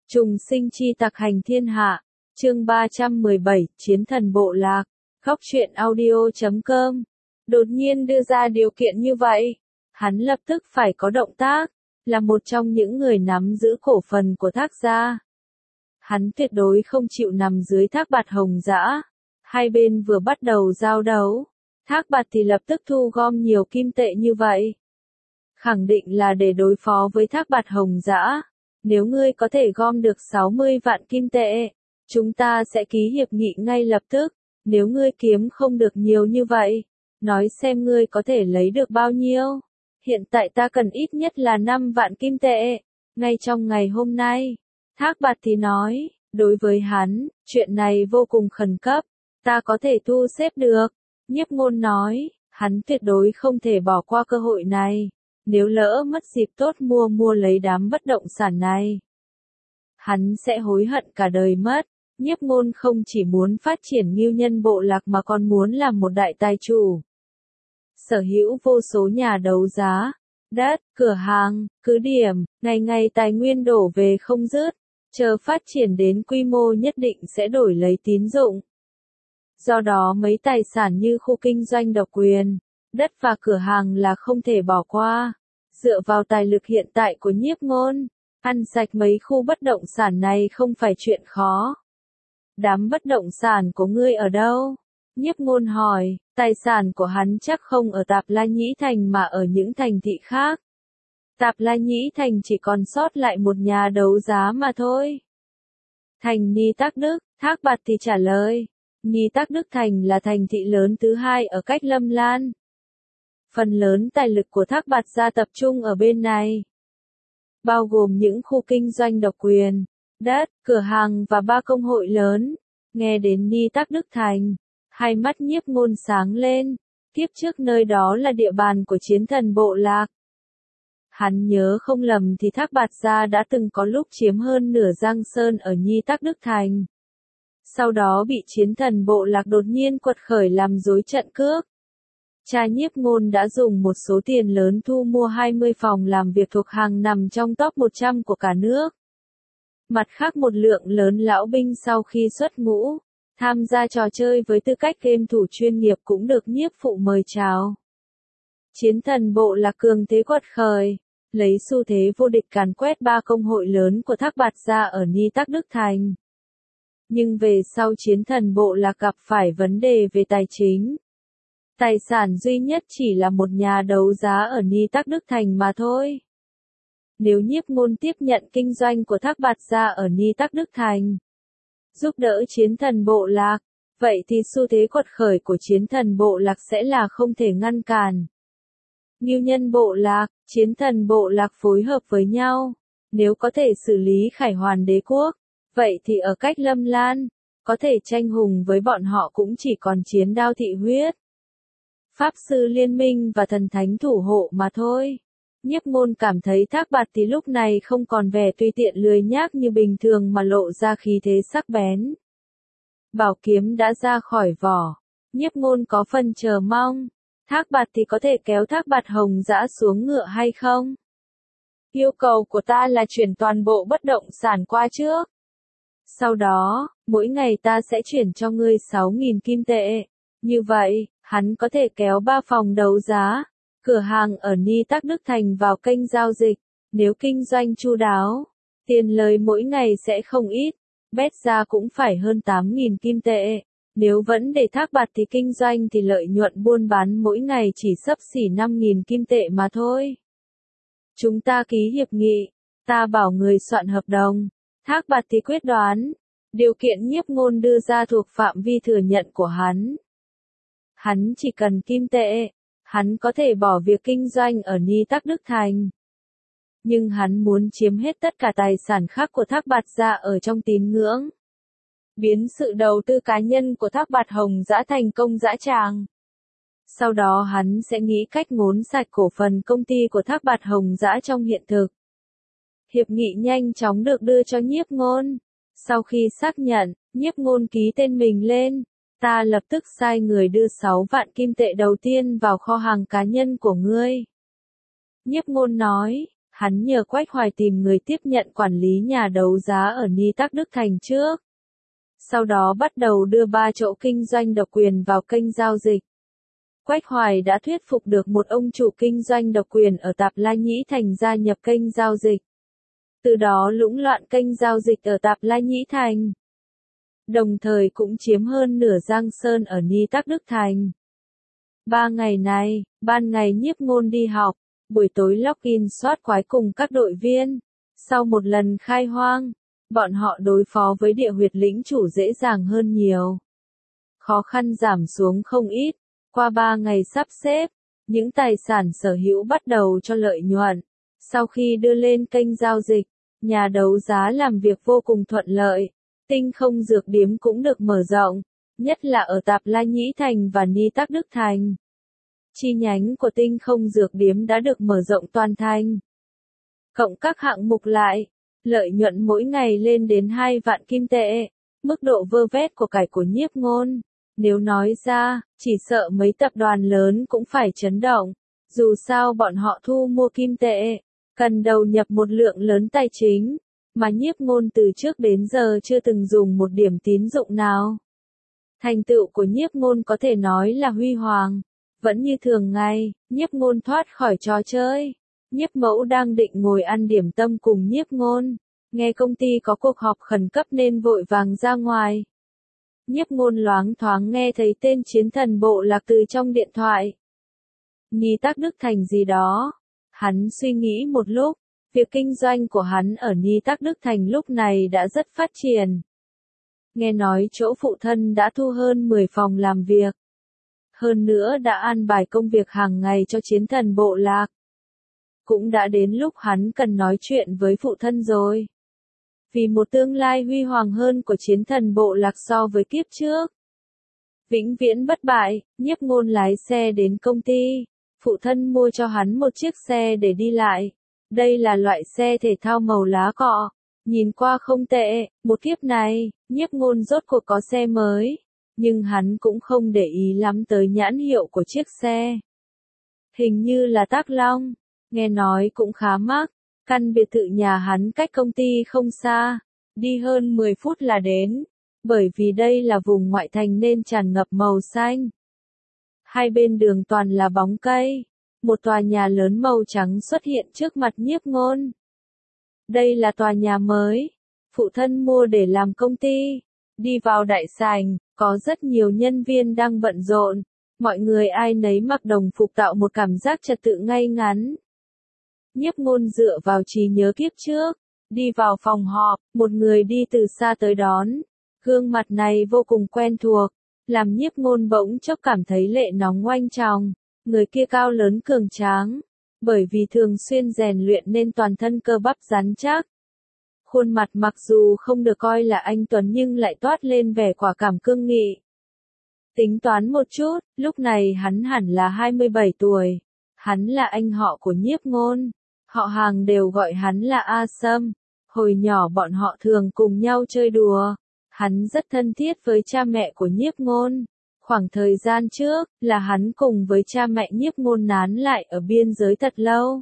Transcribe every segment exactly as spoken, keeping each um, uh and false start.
Trùng sinh chi tặc hành thiên hạ, chương ba trăm mười bảy, Chiến thần bộ lạc, góc truyện audio chấm com. Đột nhiên đưa ra điều kiện như vậy, hắn lập tức phải có động tác, là một trong những người nắm giữ cổ phần của Thác gia. Hắn tuyệt đối không chịu nằm dưới Thác Bạt Hồng Dã. Hai bên vừa bắt đầu giao đấu, Thác Bạt thì lập tức thu gom nhiều kim tệ như vậy. Khẳng định là để đối phó với Thác Bạt Hồng Dã. Nếu ngươi có thể gom được sáu mươi vạn kim tệ, chúng ta sẽ ký hiệp nghị ngay lập tức. Nếu ngươi kiếm không được nhiều như vậy, nói xem ngươi có thể lấy được bao nhiêu. Hiện tại ta cần ít nhất là năm vạn kim tệ, ngay trong ngày hôm nay. Thác Bạt thì nói, đối với hắn, chuyện này vô cùng khẩn cấp, ta có thể thu xếp được. Nhiếp Ngôn nói, hắn tuyệt đối không thể bỏ qua cơ hội này. Nếu lỡ mất dịp tốt mua mua lấy đám bất động sản này, hắn sẽ hối hận cả đời mất. Nhiếp Ngôn không chỉ muốn phát triển Ngưu Nhân bộ lạc mà còn muốn làm một đại tài chủ. Sở hữu vô số nhà đấu giá, đất, cửa hàng, cứ điểm, ngày ngày tài nguyên đổ về không dứt, chờ phát triển đến quy mô nhất định sẽ đổi lấy tín dụng. Do đó mấy tài sản như khu kinh doanh độc quyền, đất và cửa hàng là không thể bỏ qua. Dựa vào tài lực hiện tại của Nhiếp Ngôn, ăn sạch mấy khu bất động sản này không phải chuyện khó. Đám bất động sản của ngươi ở đâu? Nhiếp Ngôn hỏi, tài sản của hắn chắc không ở Tạp La Nhĩ Thành mà ở những thành thị khác. Tạp La Nhĩ Thành chỉ còn sót lại một nhà đấu giá mà thôi. Thành Ni Tắc Đức, Thác Bạt thì trả lời. Ni Tắc Đức Thành là thành thị lớn thứ hai ở cách Lâm Lan. Phần lớn tài lực của Thác Bạt gia tập trung ở bên này, bao gồm những khu kinh doanh độc quyền, đất, cửa hàng và ba công hội lớn. Nghe đến Ni Tắc Đức Thành, hai mắt Nhiếp Ngôn sáng lên, tiếp trước nơi đó là địa bàn của Chiến thần bộ lạc. Hắn nhớ không lầm thì Thác Bạt gia đã từng có lúc chiếm hơn nửa Giang Sơn ở Ni Tắc Đức Thành. Sau đó bị Chiến thần bộ lạc đột nhiên quật khởi làm rối trận cước. Cha Nhiếp Ngôn đã dùng một số tiền lớn thu mua hai mươi phòng làm việc thuộc hàng nằm trong top một trăm của cả nước. Mặt khác một lượng lớn lão binh sau khi xuất ngũ, tham gia trò chơi với tư cách game thủ chuyên nghiệp cũng được Nhiếp phụ mời chào. Chiến thần bộ lạc cường thế quật khởi, lấy xu thế vô địch càn quét ba công hội lớn của Thác Bạt gia ở Ni Tắc Đức Thành. Nhưng về sau Chiến thần bộ lạc gặp phải vấn đề về tài chính. Tài sản duy nhất chỉ là một nhà đấu giá ở Ni Tắc Đức Thành mà thôi. Nếu Nhiếp Ngôn tiếp nhận kinh doanh của Thác Bạt gia ở Ni Tắc Đức Thành, giúp đỡ Chiến thần bộ lạc, vậy thì xu thế quật khởi của Chiến thần bộ lạc sẽ là không thể ngăn cản. Ngưu Nhân bộ lạc, Chiến thần bộ lạc phối hợp với nhau, nếu có thể xử lý Khải Hoàn đế quốc, vậy thì ở cách Lâm Lan, có thể tranh hùng với bọn họ cũng chỉ còn Chiến Đao thị huyết, Pháp sư liên minh và thần thánh thủ hộ mà thôi. Nhiếp Ngôn cảm thấy Thác Bạt thì lúc này không còn vẻ tùy tiện lười nhác như bình thường mà lộ ra khí thế sắc bén. Bảo kiếm đã ra khỏi vỏ, Nhiếp Ngôn có phần chờ mong. Thác Bạt thì có thể kéo Thác Bạt Hồng Dã xuống ngựa hay không? Yêu cầu của ta là chuyển toàn bộ bất động sản qua trước. Sau đó, mỗi ngày ta sẽ chuyển cho ngươi sáu nghìn kim tệ. Như vậy, hắn có thể kéo ba phòng đấu giá, cửa hàng ở Ni Tắc Đức Thành vào kênh giao dịch. Nếu kinh doanh chu đáo, tiền lời mỗi ngày sẽ không ít, bét ra cũng phải hơn tám nghìn kim tệ. Nếu vẫn để Thác Bạt thì kinh doanh thì lợi nhuận buôn bán mỗi ngày chỉ xấp xỉ năm nghìn kim tệ mà thôi. Chúng ta ký hiệp nghị, ta bảo người soạn hợp đồng. Thác Bạt thì quyết đoán, điều kiện Nhiếp Ngôn đưa ra thuộc phạm vi thừa nhận của hắn. Hắn chỉ cần kim tệ, hắn có thể bỏ việc kinh doanh ở Ni Tắc Đức Thành. Nhưng hắn muốn chiếm hết tất cả tài sản khác của Thác Bạt gia ở trong tín ngưỡng. Biến sự đầu tư cá nhân của Thác Bạt Hồng Dã thành công dã tràng. Sau đó hắn sẽ nghĩ cách ngốn sạch cổ phần công ty của Thác Bạt Hồng Dã trong hiện thực. Hiệp nghị nhanh chóng được đưa cho Nhiếp Ngôn. Sau khi xác nhận, Nhiếp Ngôn ký tên mình lên. Ta lập tức sai người đưa sáu vạn kim tệ đầu tiên vào kho hàng cá nhân của ngươi. Nhiếp Ngôn nói, Hắn nhờ Quách Hoài tìm người tiếp nhận quản lý nhà đấu giá ở Ni Tắc Đức Thành trước. Sau đó bắt đầu đưa ba chỗ kinh doanh độc quyền vào kênh giao dịch. Quách Hoài đã thuyết phục được một ông chủ kinh doanh độc quyền ở Tạp La Nhĩ Thành gia nhập kênh giao dịch. Từ đó lũng loạn kênh giao dịch ở Tạp La Nhĩ Thành. Đồng thời cũng chiếm hơn nửa Giang Sơn ở Ni Tắc Đức Thành. Ba ngày này, ban ngày Nhiếp Ngôn đi học, buổi tối login soát quái cùng các đội viên. Sau một lần khai hoang, bọn họ đối phó với địa huyệt lĩnh chủ dễ dàng hơn nhiều. Khó khăn giảm xuống không ít, qua ba ngày sắp xếp, những tài sản sở hữu bắt đầu cho lợi nhuận. Sau khi đưa lên kênh giao dịch, nhà đấu giá làm việc vô cùng thuận lợi. Tinh Không Dược Điếm cũng được mở rộng, nhất là ở Tạp La Nhĩ Thành và Ni Tắc Đức Thành. Chi nhánh của Tinh Không Dược Điếm đã được mở rộng toàn thành. Cộng các hạng mục lại, lợi nhuận mỗi ngày lên đến hai vạn kim tệ. Mức độ vơ vét của cải của Nhiếp Ngôn, nếu nói ra, chỉ sợ mấy tập đoàn lớn cũng phải chấn động. Dù sao bọn họ thu mua kim tệ, cần đầu nhập một lượng lớn tài chính, mà Nhiếp Ngôn từ trước đến giờ chưa từng dùng một điểm tín dụng nào. Thành tựu của Nhiếp Ngôn có thể nói là huy hoàng. Vẫn như thường ngày, Nhiếp Ngôn thoát khỏi trò chơi. Nhiếp Mẫu đang định ngồi ăn điểm tâm cùng Nhiếp Ngôn, nghe công ty có cuộc họp khẩn cấp nên vội vàng ra ngoài. Nhiếp Ngôn loáng thoáng nghe thấy tên Chiến Thần Bộ Lạc từ trong điện thoại. Ni Tắc Đức Thành gì đó. Hắn suy nghĩ một lúc, việc kinh doanh của hắn ở Ni Tắc Đức Thành lúc này đã rất phát triển. Nghe nói chỗ phụ thân đã thu hơn mười phòng làm việc. Hơn nữa đã an bài công việc hàng ngày cho Chiến Thần Bộ Lạc. Cũng đã đến lúc hắn cần nói chuyện với phụ thân rồi. Vì một tương lai huy hoàng hơn của Chiến Thần Bộ Lạc so với kiếp trước. Vĩnh viễn bất bại, Nhiếp Ngôn lái xe đến công ty. Phụ thân mua cho hắn một chiếc xe để đi lại. Đây là loại xe thể thao màu lá cọ. Nhìn qua không tệ, một kiếp này, Nhiếp Ngôn rốt cuộc có xe mới. Nhưng hắn cũng không để ý lắm tới nhãn hiệu của chiếc xe. Hình như là Tác Long, nghe nói cũng khá mắc. Căn biệt thự nhà hắn cách công ty không xa, đi hơn mười phút là đến. Bởi vì đây là vùng ngoại thành nên tràn ngập màu xanh. Hai bên đường toàn là bóng cây. Một tòa nhà lớn màu trắng xuất hiện trước mặt Nhiếp Ngôn. Đây là tòa nhà mới, phụ thân mua để làm công ty. Đi vào đại sảnh, có rất nhiều nhân viên đang bận rộn. Mọi người ai nấy mặc đồng phục tạo một cảm giác trật tự ngay ngắn. Nhiếp Ngôn dựa vào trí nhớ kiếp trước, đi vào phòng họp, một người đi từ xa tới đón. Gương mặt này vô cùng quen thuộc, làm Nhiếp Ngôn bỗng chốc cảm thấy lệ nóng oanh tròng. Người kia cao lớn cường tráng, bởi vì thường xuyên rèn luyện nên toàn thân cơ bắp rắn chắc. Khuôn mặt mặc dù không được coi là anh tuấn nhưng lại toát lên vẻ quả cảm cương nghị. Tính toán một chút, lúc này hắn hẳn là hai mươi bảy tuổi. Hắn là anh họ của Nhiếp Ngôn. Họ hàng đều gọi hắn là A Sâm. Hồi nhỏ bọn họ thường cùng nhau chơi đùa. Hắn rất thân thiết với cha mẹ của Nhiếp Ngôn. Khoảng thời gian trước, là hắn cùng với cha mẹ Nhiếp Ngôn nán lại ở biên giới thật lâu.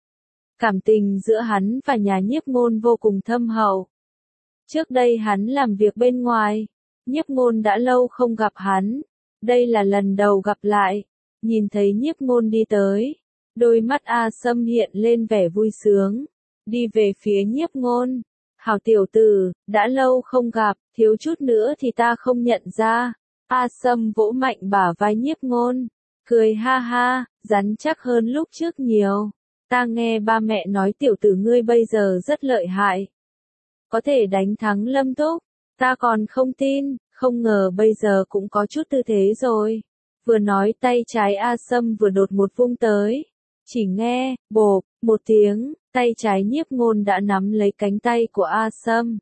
Cảm tình giữa hắn và nhà Nhiếp Ngôn vô cùng thâm hậu. Trước đây hắn làm việc bên ngoài, Nhiếp Ngôn đã lâu không gặp hắn. Đây là lần đầu gặp lại, nhìn thấy Nhiếp Ngôn đi tới. Đôi mắt A Sâm hiện lên vẻ vui sướng, đi về phía Nhiếp Ngôn. Hảo tiểu tử, đã lâu không gặp, thiếu chút nữa thì ta không nhận ra. A Sâm vỗ mạnh bả vai Nhiếp Ngôn, cười ha ha, rắn chắc hơn lúc trước nhiều. Ta nghe ba mẹ nói tiểu tử ngươi bây giờ rất lợi hại. Có thể đánh thắng Lâm Thúc, ta còn không tin, không ngờ bây giờ cũng có chút tư thế rồi. Vừa nói tay trái A Sâm vừa đột một vung tới. Chỉ nghe, bộp, một tiếng, tay trái Nhiếp Ngôn đã nắm lấy cánh tay của A Sâm.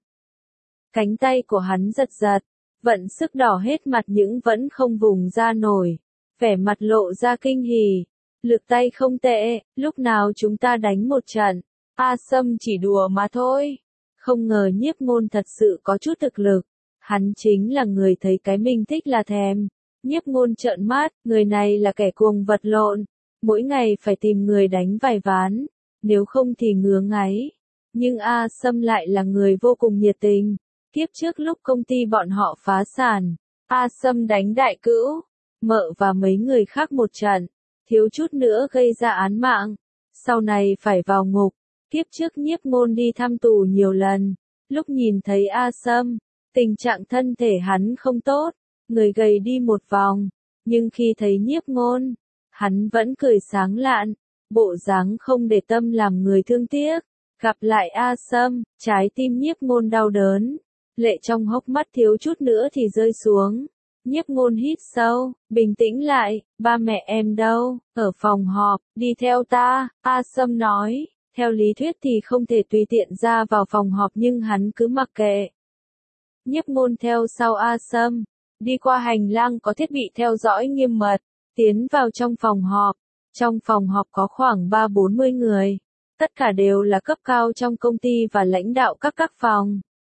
Cánh tay của hắn giật giật, vận sức đỏ hết mặt nhưng vẫn không vùng ra nổi. Vẻ mặt lộ ra kinh hỉ. Lực tay không tệ, lúc nào chúng ta đánh một trận. A Sâm chỉ đùa mà thôi. Không ngờ Nhiếp Ngôn thật sự có chút thực lực. Hắn chính là người thấy cái mình thích là thèm. Nhiếp Ngôn trợn mắt, người này là kẻ cuồng vật lộn. Mỗi ngày phải tìm người đánh vài ván. nếu không thì ngứa ngáy. Nhưng A Sâm lại là người vô cùng nhiệt tình. Kiếp trước lúc công ty bọn họ phá sản, A Sâm đánh đại cữu, mợ và mấy người khác một trận, thiếu chút nữa gây ra án mạng. Sau này phải vào ngục. Kiếp trước Nhiếp Ngôn đi thăm tù nhiều lần. Lúc nhìn thấy A Sâm, tình trạng thân thể hắn không tốt, người gầy đi một vòng. Nhưng khi thấy Nhiếp Ngôn, hắn vẫn cười sáng lạn, bộ dáng không để tâm làm người thương tiếc. Gặp lại A Sâm, trái tim Nhiếp Ngôn đau đớn, lệ trong hốc mắt thiếu chút nữa thì rơi xuống. Nhiếp Ngôn hít sâu, bình tĩnh lại, ba mẹ em đâu, ở phòng họp, đi theo ta, A Sâm nói. Theo lý thuyết thì không thể tùy tiện ra vào phòng họp nhưng hắn cứ mặc kệ. Nhiếp Ngôn theo sau A Sâm, đi qua hành lang có thiết bị theo dõi nghiêm mật, tiến vào trong phòng họp. Trong phòng họp có khoảng ba bốn mươi người, tất cả đều là cấp cao trong công ty và lãnh đạo các các phòng.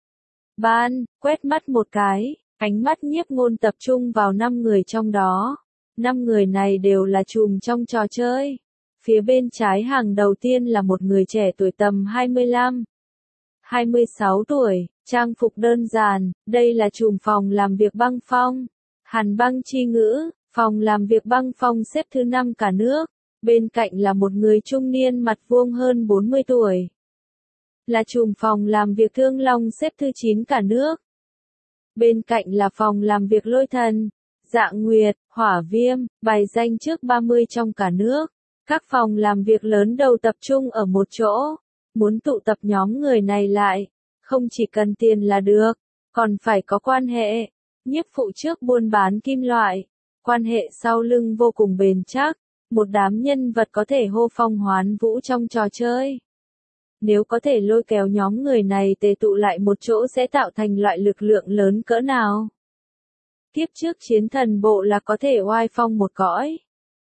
Ban, quét mắt một cái, ánh mắt Nhiếp Ngôn tập trung vào năm người trong đó. Năm người này đều là trùm trong trò chơi. Phía bên trái hàng đầu tiên là một người trẻ tuổi tầm hai mươi lăm, hai mươi sáu tuổi, trang phục đơn giản, đây là trùm phòng làm việc Băng Phong. Hàn Băng Chi Ngữ, phòng làm việc Băng Phong xếp thứ năm cả nước. Bên cạnh là một người trung niên mặt vuông hơn bốn mươi tuổi. Là trùm phòng làm việc Thương Long xếp thứ chín cả nước. Bên cạnh là phòng làm việc Lôi Thần, Dạng Nguyệt, Hỏa Viêm, bài danh trước ba mươi trong cả nước. Các phòng làm việc lớn đầu tập trung ở một chỗ. Muốn tụ tập nhóm người này lại, không chỉ cần tiền là được, còn phải có quan hệ. Nhiếp Phụ trước buôn bán kim loại, quan hệ sau lưng vô cùng bền chắc, một đám nhân vật có thể hô phong hoán vũ trong trò chơi. Nếu có thể lôi kéo nhóm người này tề tụ lại một chỗ sẽ tạo thành loại lực lượng lớn cỡ nào. Kiếp trước Chiến Thần Bộ là có thể oai phong một cõi.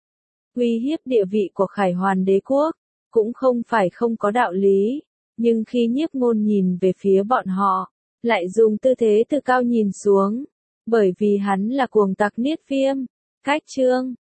Uy hiếp địa vị của Khải Hoàn Đế Quốc, cũng không phải không có đạo lý, nhưng khi Nhiếp Ngôn nhìn về phía bọn họ, lại dùng tư thế từ cao nhìn xuống, bởi vì hắn là cuồng tặc Niết Viêm. Cách chương